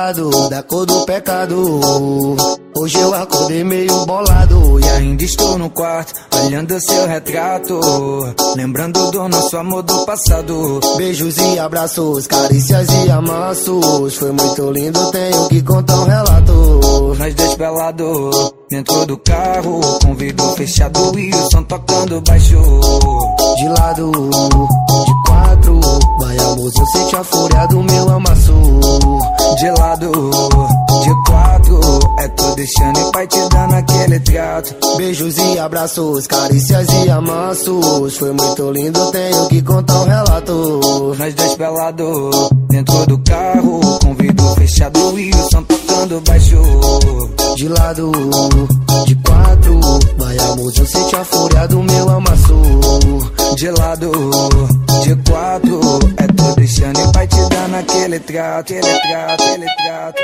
cacheado, da cor do pecado. Hoje eu acordei meio bolado e ainda estou no quarto, olhando seu retrato, lembrando do nosso amor do passado. Beijos e abraços, carícias e amassos, foi muito lindo, tenho que contar um relato. Nós dois pelados, dentro do carro, com vidro fechado e o som tocando baixo. De lado, de quatro, vai amor, eu sente a fúria do meu amasso. De lado, de quatro, é tô deixando e pai te dando aquele trato. Beijos e abraços, carícias e amassos, foi muito lindo, tenho que contar um relato. Nós dois pelados, dentro do carro, com vidro fechado e o som tocando baixo. De lado, de quatro, vai amor, eu sente a fúria do meu amasso. De lado, de quatro, é tô deixando e pai te dando aquele trato, aquele trato, aquele trato.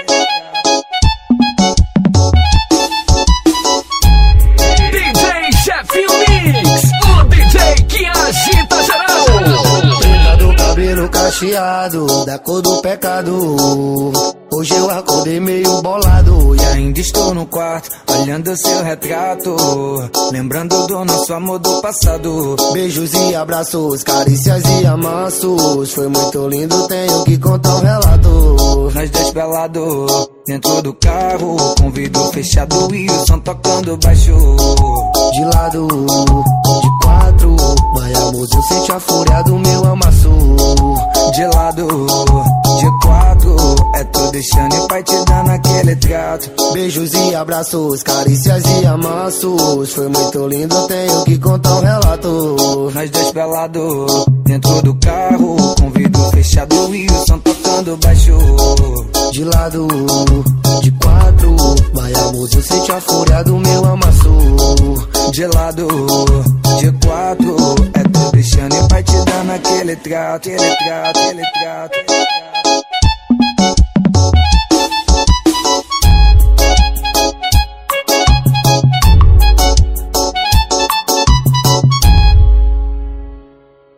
DJ Chefinho Mix, o DJ que agita geral. Preta do cabelo cacheado, da cor do pecado. Hoje eu acordei meio bolado e ainda estou no quarto, olhando seu retrato, lembrando do nosso amor do passado. Beijos e abraços, carícias e amassos, foi muito lindo, tenho que contar um relato. Nós dois pelados, dentro do carro, com vidro fechado e o som tocando baixo. De lado, de quatro, vai amor, eu sente a fúria do meu amasso. De lado, de quatro, é tô deixando e pai te dando aquele trato. Beijos e abraços, carícias e amassos, foi muito lindo, tenho que contar um relato. Nós dois pelados, dentro do carro, com vidro fechado e o som tocando baixo. De lado, de quatro, vai amor, eu sente a fúria do meu amasso. De lado, de quatro, é tô deixando e pai te dando aquele trato, aquele trato, aquele trato.